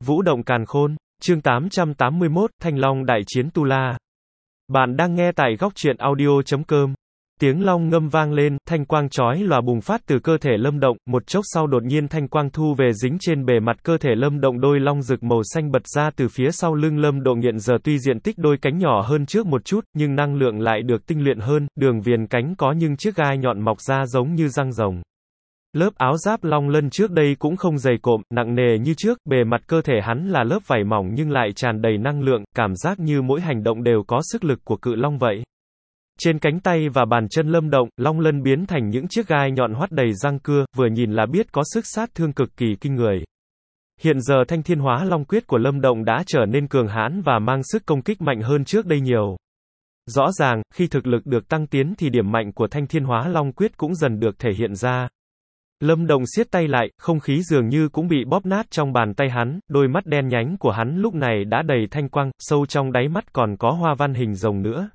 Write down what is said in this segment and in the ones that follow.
Vũ động càn khôn, chương 881, Thanh Long đại chiến Tu La. Bạn đang nghe tại góc truyện audio.com. Tiếng long ngâm vang lên, thanh quang chói lòa bùng phát từ cơ thể Lâm Động, một chốc sau đột nhiên thanh quang thu về dính trên bề mặt cơ thể Lâm Động, đôi long rực màu xanh bật ra từ phía sau lưng Lâm Động. Hiện giờ tuy diện tích đôi cánh nhỏ hơn trước một chút, nhưng năng lượng lại được tinh luyện hơn, đường viền cánh có nhưng chiếc gai nhọn mọc ra giống như răng rồng. Lớp áo giáp long lân trước đây cũng không dày cộm, nặng nề như trước, bề mặt cơ thể hắn là lớp vảy mỏng nhưng lại tràn đầy năng lượng, cảm giác như mỗi hành động đều có sức lực của cự long vậy. Trên cánh tay và bàn chân Lâm Động, long lân biến thành những chiếc gai nhọn hoắt đầy răng cưa, vừa nhìn là biết có sức sát thương cực kỳ kinh người. Hiện giờ Thanh Thiên Hóa Long Quyết của Lâm Động đã trở nên cường hãn và mang sức công kích mạnh hơn trước đây nhiều. Rõ ràng, khi thực lực được tăng tiến thì điểm mạnh của Thanh Thiên Hóa Long Quyết cũng dần được thể hiện ra. Lâm Động siết tay lại, không khí dường như cũng bị bóp nát trong bàn tay hắn, đôi mắt đen nhánh của hắn lúc này đã đầy thanh quang, sâu trong đáy mắt còn có hoa văn hình rồng nữa.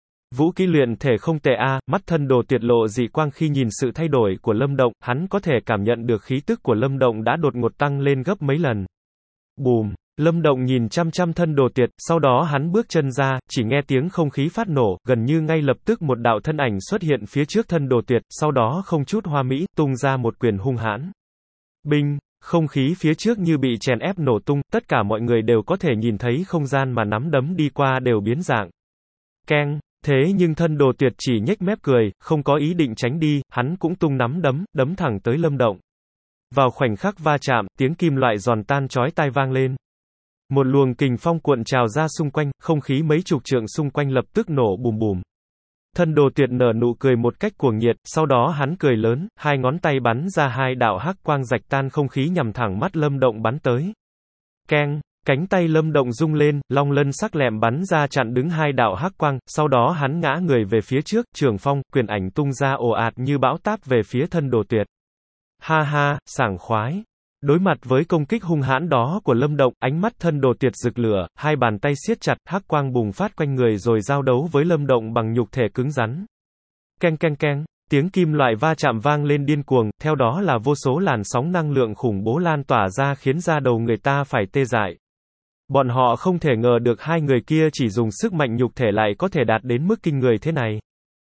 Vũ kỹ luyện thể không tệ a, mắt Thân Đồ Tuyệt lộ dị quang khi nhìn sự thay đổi của Lâm Động, hắn có thể cảm nhận được khí tức của Lâm Động đã đột ngột tăng lên gấp mấy lần. Bùm! Lâm Động nhìn chăm chăm Thân Đồ Tuyệt, sau đó hắn bước chân ra, chỉ nghe tiếng không khí phát nổ, gần như ngay lập tức một đạo thân ảnh xuất hiện phía trước Thân Đồ Tuyệt, sau đó không chút hoa mỹ, tung ra một quyền hung hãn. Binh! Không khí phía trước như bị chèn ép nổ tung, tất cả mọi người đều có thể nhìn thấy không gian mà nắm đấm đi qua đều biến dạng. Keng! Thế nhưng Thân Đồ Tuyệt chỉ nhếch mép cười, không có ý định tránh đi, hắn cũng tung nắm đấm, đấm thẳng tới Lâm Động. Vào khoảnh khắc va chạm, tiếng kim loại giòn tan chói tai vang lên. Một luồng kình phong cuộn trào ra xung quanh, không khí mấy chục trượng xung quanh lập tức nổ bùm bùm. Thân Đồ Tuyệt nở nụ cười một cách cuồng nhiệt, sau đó hắn cười lớn, hai ngón tay bắn ra hai đạo hắc quang rạch tan không khí nhằm thẳng mắt Lâm Động bắn tới. Keng! Cánh tay Lâm Động rung lên, long lân sắc lẹm bắn ra chặn đứng hai đạo hắc quang, sau đó hắn ngã người về phía trước, trường phong, quyền ảnh tung ra ồ ạt như bão táp về phía Thân Đồ Tuyệt. Ha ha, sảng khoái. Đối mặt với công kích hung hãn đó của Lâm Động, ánh mắt Thân Đồ Tuyệt rực lửa, hai bàn tay siết chặt, hắc quang bùng phát quanh người rồi giao đấu với Lâm Động bằng nhục thể cứng rắn. Keng keng keng, tiếng kim loại va chạm vang lên điên cuồng, theo đó là vô số làn sóng năng lượng khủng bố lan tỏa ra khiến da đầu người ta phải tê dại. Bọn họ không thể ngờ được hai người kia chỉ dùng sức mạnh nhục thể lại có thể đạt đến mức kinh người thế này.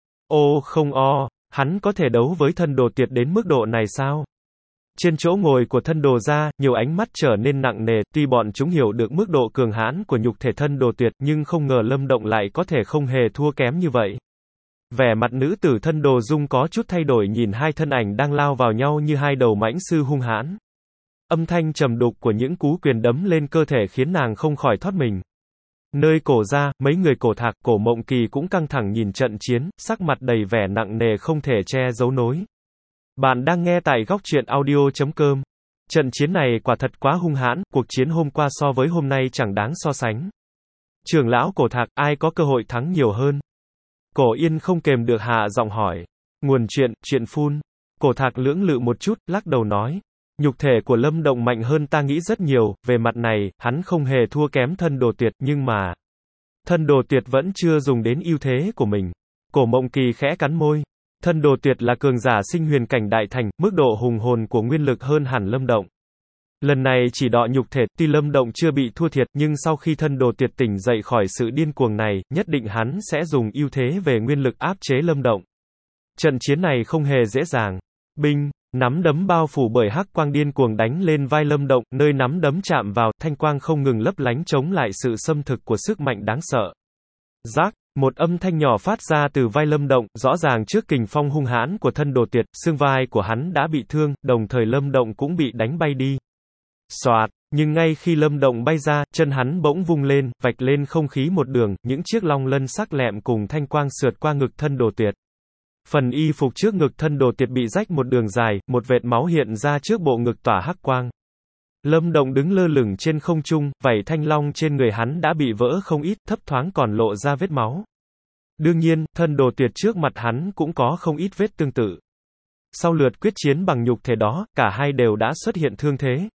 Ô không o, hắn có thể đấu với Thân Đồ Tuyệt đến mức độ này sao? Trên chỗ ngồi của Thân Đồ gia, nhiều ánh mắt trở nên nặng nề, tuy bọn chúng hiểu được mức độ cường hãn của nhục thể Thân Đồ Tuyệt, nhưng không ngờ Lâm Động lại có thể không hề thua kém như vậy. Vẻ mặt nữ tử Thân Đồ Dung có chút thay đổi nhìn hai thân ảnh đang lao vào nhau như hai đầu mãnh sư hung hãn. Âm thanh trầm đục của những cú quyền đấm lên cơ thể khiến nàng không khỏi thoát mình. Nơi cổ ra, mấy người Cổ Thạc, Cổ Mộng Kỳ cũng căng thẳng nhìn trận chiến, sắc mặt đầy vẻ nặng nề không thể che giấu nổi. Bạn đang nghe tại góc truyện audio.com. Trận chiến này quả thật quá hung hãn, cuộc chiến hôm qua so với hôm nay chẳng đáng so sánh. Trưởng lão Cổ Thạc, ai có cơ hội thắng nhiều hơn? Cổ Yên không kềm được hạ giọng hỏi. Nguồn chuyện phun. Cổ Thạc lưỡng lự một chút, lắc đầu nói. Nhục thể của Lâm Động mạnh hơn ta nghĩ rất nhiều, về mặt này, hắn không hề thua kém Thân Đồ Tuyệt, nhưng mà Thân Đồ Tuyệt vẫn chưa dùng đến ưu thế của mình. Cổ Mộng Kỳ khẽ cắn môi. Thân Đồ Tuyệt là cường giả sinh huyền cảnh đại thành, mức độ hùng hồn của nguyên lực hơn hẳn Lâm Động. Lần này chỉ đọ nhục thể, tuy Lâm Động chưa bị thua thiệt, nhưng sau khi Thân Đồ Tuyệt tỉnh dậy khỏi sự điên cuồng này, nhất định hắn sẽ dùng ưu thế về nguyên lực áp chế Lâm Động. Trận chiến này không hề dễ dàng. Binh! Nắm đấm bao phủ bởi hắc quang điên cuồng đánh lên vai Lâm Động, nơi nắm đấm chạm vào, thanh quang không ngừng lấp lánh chống lại sự xâm thực của sức mạnh đáng sợ. Rắc, một âm thanh nhỏ phát ra từ vai Lâm Động, rõ ràng trước kình phong hung hãn của Thân Đồ Tuyệt, xương vai của hắn đã bị thương, đồng thời Lâm Động cũng bị đánh bay đi. Xoạt, nhưng ngay khi Lâm Động bay ra, chân hắn bỗng vung lên, vạch lên không khí một đường, những chiếc long lân sắc lẹm cùng thanh quang sượt qua ngực Thân Đồ Tuyệt. Phần y phục trước ngực Thân Đồ Tuyệt bị rách một đường dài, một vệt máu hiện ra trước bộ ngực tỏa hắc quang. Lâm Động đứng lơ lửng trên không trung, vảy thanh long trên người hắn đã bị vỡ không ít, thấp thoáng còn lộ ra vết máu. Đương nhiên, Thân Đồ Tuyệt trước mặt hắn cũng có không ít vết tương tự. Sau lượt quyết chiến bằng nhục thể đó, cả hai đều đã xuất hiện thương thế.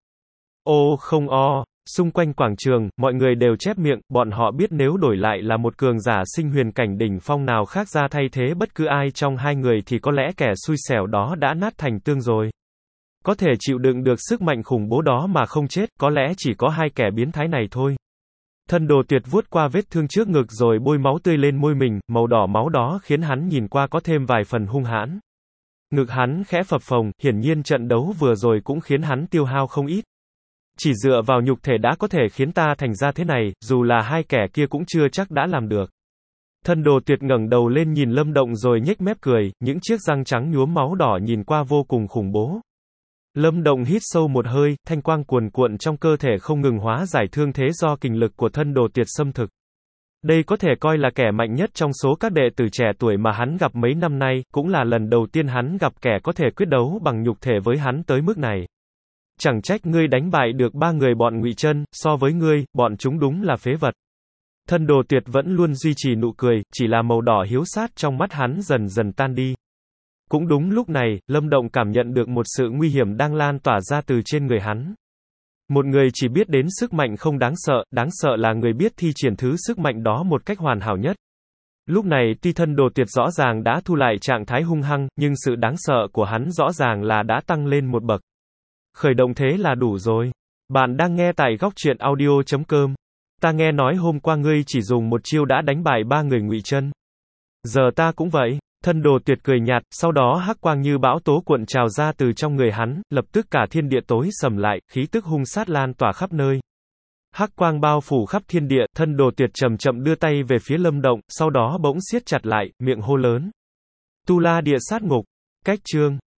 Ô không o, xung quanh quảng trường, mọi người đều chép miệng, bọn họ biết nếu đổi lại là một cường giả sinh huyền cảnh đỉnh phong nào khác ra thay thế bất cứ ai trong hai người thì có lẽ kẻ xui xẻo đó đã nát thành tương rồi. Có thể chịu đựng được sức mạnh khủng bố đó mà không chết, có lẽ chỉ có hai kẻ biến thái này thôi. Thân Đồ Tuyệt vuốt qua vết thương trước ngực rồi bôi máu tươi lên môi mình, màu đỏ máu đó khiến hắn nhìn qua có thêm vài phần hung hãn. Ngực hắn khẽ phập phồng, hiển nhiên trận đấu vừa rồi cũng khiến hắn tiêu hao không ít. Chỉ dựa vào nhục thể đã có thể khiến ta thành ra thế này, dù là hai kẻ kia cũng chưa chắc đã làm được. Thân Đồ Tuyệt ngẩng đầu lên nhìn Lâm Động rồi nhếch mép cười, những chiếc răng trắng nhuốm máu đỏ nhìn qua vô cùng khủng bố. Lâm Động hít sâu một hơi, thanh quang cuồn cuộn trong cơ thể không ngừng hóa giải thương thế do kình lực của Thân Đồ Tuyệt xâm thực. Đây có thể coi là kẻ mạnh nhất trong số các đệ tử trẻ tuổi mà hắn gặp mấy năm nay, cũng là lần đầu tiên hắn gặp kẻ có thể quyết đấu bằng nhục thể với hắn tới mức này. Chẳng trách ngươi đánh bại được ba người bọn Ngụy Chân, so với ngươi, bọn chúng đúng là phế vật. Thân Đồ Tuyệt vẫn luôn duy trì nụ cười, chỉ là màu đỏ hiếu sát trong mắt hắn dần dần tan đi. Cũng đúng lúc này, Lâm Động cảm nhận được một sự nguy hiểm đang lan tỏa ra từ trên người hắn. Một người chỉ biết đến sức mạnh không đáng sợ là người biết thi triển thứ sức mạnh đó một cách hoàn hảo nhất. Lúc này tuy Thân Đồ Tuyệt rõ ràng đã thu lại trạng thái hung hăng, nhưng sự đáng sợ của hắn rõ ràng là đã tăng lên một bậc. Khởi động thế là đủ rồi. Bạn đang nghe tại góc truyện audio.com. Ta nghe nói hôm qua ngươi chỉ dùng một chiêu đã đánh bại ba người Ngụy Chân. Giờ ta cũng vậy. Thân Đồ Tuyệt cười nhạt, sau đó hắc quang như bão tố cuộn trào ra từ trong người hắn, lập tức cả thiên địa tối sầm lại, khí tức hung sát lan tỏa khắp nơi. Hắc quang bao phủ khắp thiên địa, Thân Đồ Tuyệt chậm chậm đưa tay về phía Lâm Động, sau đó bỗng siết chặt lại, miệng hô lớn. Tu La Địa Sát Ngục. Cách chương